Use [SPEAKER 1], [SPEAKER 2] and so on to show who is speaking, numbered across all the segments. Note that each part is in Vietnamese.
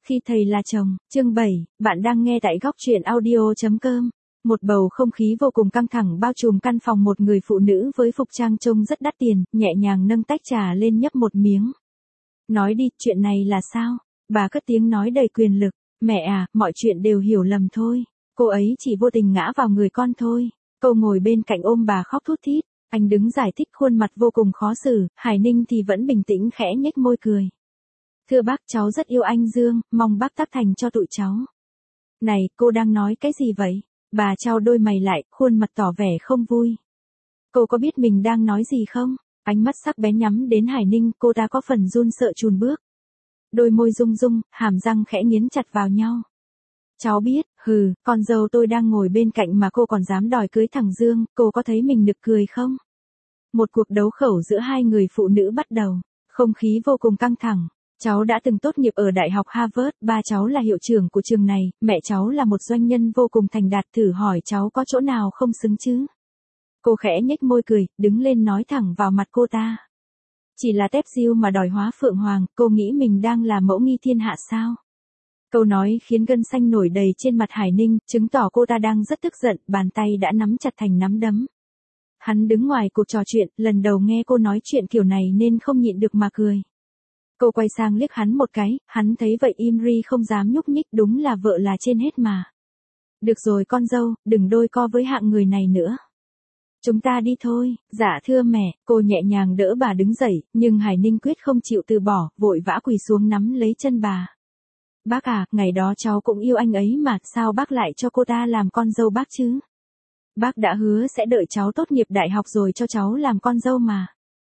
[SPEAKER 1] Khi thầy là chồng, chương 7, bạn đang nghe tại góc truyện audio.com. Một bầu không khí vô cùng căng thẳng bao trùm căn phòng, một người phụ nữ với phục trang trông rất đắt tiền, nhẹ nhàng nâng tách trà lên nhấp một miếng. Nói đi, chuyện này là sao? Bà cất tiếng nói đầy quyền lực. Mẹ à, mọi chuyện đều hiểu lầm thôi. Cô ấy chỉ vô tình ngã vào người con thôi. Cô ngồi bên cạnh ôm bà khóc thút thít. Anh đứng giải thích khuôn mặt vô cùng khó xử, Hải Ninh thì vẫn bình tĩnh khẽ nhếch môi cười. Thưa bác, cháu rất yêu anh Dương, mong bác tác thành cho tụi cháu. Này, cô đang nói cái gì vậy? Bà chau đôi mày lại, khuôn mặt tỏ vẻ không vui. Cô có biết mình đang nói gì không? Ánh mắt sắc bén nhắm đến Hải Ninh, cô ta có phần run sợ chùn bước. Đôi môi rung rung, hàm răng khẽ nghiến chặt vào nhau. Cháu biết, con dâu tôi đang ngồi bên cạnh mà cô còn dám đòi cưới thằng Dương, cô có thấy mình nực cười không? Một cuộc đấu khẩu giữa hai người phụ nữ bắt đầu, không khí vô cùng căng thẳng. Cháu đã từng tốt nghiệp ở Đại học Harvard, ba cháu là hiệu trưởng của trường này, mẹ cháu là một doanh nhân vô cùng thành đạt, thử hỏi cháu có chỗ nào không xứng chứ? Cô khẽ nhếch môi cười, đứng lên nói thẳng vào mặt cô ta. Chỉ là tép diêu mà đòi hóa phượng hoàng, cô nghĩ mình đang là mẫu nghi thiên hạ sao? Câu nói khiến gân xanh nổi đầy trên mặt Hải Ninh, chứng tỏ cô ta đang rất tức giận, bàn tay đã nắm chặt thành nắm đấm. Hắn đứng ngoài cuộc trò chuyện, lần đầu nghe cô nói chuyện kiểu này nên không nhịn được mà cười. Cô quay sang liếc hắn một cái, hắn thấy vậy im ri không dám nhúc nhích, đúng là vợ là trên hết mà. Được rồi con dâu, đừng đôi co với hạng người này nữa. Chúng ta đi thôi. Dạ thưa mẹ, cô nhẹ nhàng đỡ bà đứng dậy, nhưng Hải Ninh quyết không chịu từ bỏ, vội vã quỳ xuống nắm lấy chân bà. Bác à, ngày đó cháu cũng yêu anh ấy mà, sao bác lại cho cô ta làm con dâu bác chứ? Bác đã hứa sẽ đợi cháu tốt nghiệp đại học rồi cho cháu làm con dâu mà.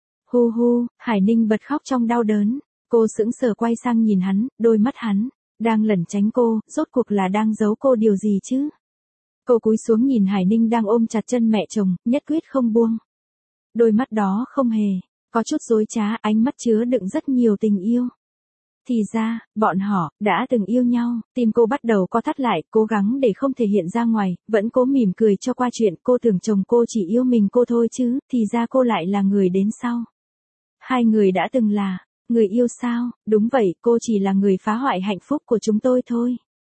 [SPEAKER 1] Hu hu, Hải Ninh bật khóc trong đau đớn. Cô sững sờ quay sang nhìn hắn, đôi mắt hắn đang lẩn tránh cô, rốt cuộc là đang giấu cô điều gì chứ? Cô cúi xuống nhìn Hải Ninh đang ôm chặt chân mẹ chồng, nhất quyết không buông. Đôi mắt đó không hề có chút dối trá, ánh mắt chứa đựng rất nhiều tình yêu. Thì ra, bọn họ đã từng yêu nhau. Tim cô bắt đầu co thắt lại, cố gắng để không thể hiện ra ngoài, vẫn cố mỉm cười cho qua chuyện. Cô tưởng chồng cô chỉ yêu mình cô thôi chứ, thì ra cô lại là người đến sau. Hai người đã từng là người yêu sao? Đúng vậy, cô chỉ là người phá hoại hạnh phúc của chúng tôi thôi.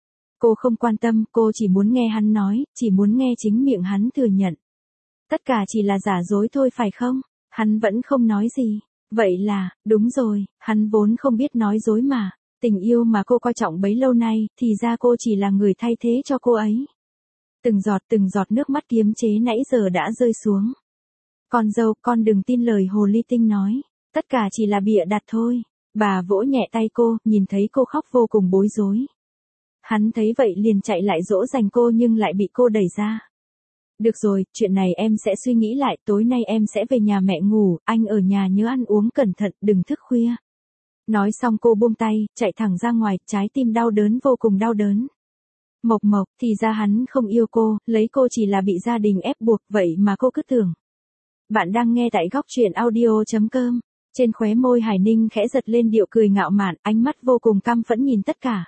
[SPEAKER 1] Cô không quan tâm, cô chỉ muốn nghe hắn nói, chỉ muốn nghe chính miệng hắn thừa nhận. Tất cả chỉ là giả dối thôi phải không? Hắn vẫn không nói gì. Vậy là, đúng rồi, hắn vốn không biết nói dối mà. Tình yêu mà cô coi trọng bấy lâu nay, thì ra cô chỉ là người thay thế cho cô ấy. Từng giọt nước mắt kiềm chế nãy giờ đã rơi xuống. Con dâu, con đừng tin lời hồ ly tinh nói. Tất cả chỉ là bịa đặt thôi. Bà vỗ nhẹ tay cô, nhìn thấy cô khóc vô cùng bối rối. Hắn thấy vậy liền chạy lại dỗ dành cô nhưng lại bị cô đẩy ra. Được rồi, chuyện này em sẽ suy nghĩ lại, tối nay em sẽ về nhà mẹ ngủ, anh ở nhà nhớ ăn uống cẩn thận, đừng thức khuya. Nói xong cô buông tay, chạy thẳng ra ngoài, trái tim đau đớn vô cùng đau đớn. Mộc, thì ra hắn không yêu cô, lấy cô chỉ là bị gia đình ép buộc, vậy mà cô cứ tưởng. Bạn đang nghe tại góc truyện audio.com. Trên khóe môi Hải Ninh khẽ giật lên điệu cười ngạo mạn, ánh mắt vô cùng căm phẫn nhìn tất cả.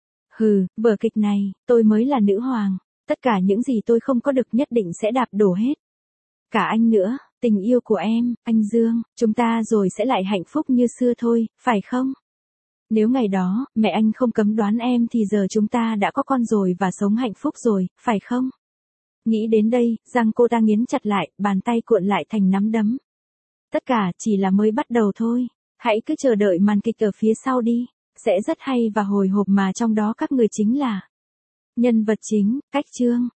[SPEAKER 1] Vở kịch này, tôi mới là nữ hoàng. Tất cả những gì tôi không có được nhất định sẽ đạp đổ hết. Cả anh nữa, tình yêu của em, anh Dương, chúng ta rồi sẽ lại hạnh phúc như xưa thôi, phải không? Nếu ngày đó, mẹ anh không cấm đoán em thì giờ chúng ta đã có con rồi và sống hạnh phúc rồi, phải không? Nghĩ đến đây, răng cô ta nghiến chặt lại, bàn tay cuộn lại thành nắm đấm. Tất cả chỉ là mới bắt đầu thôi. Hãy cứ chờ đợi màn kịch ở phía sau đi. Sẽ rất hay và hồi hộp mà trong đó các người chính là nhân vật chính, Cách Chương.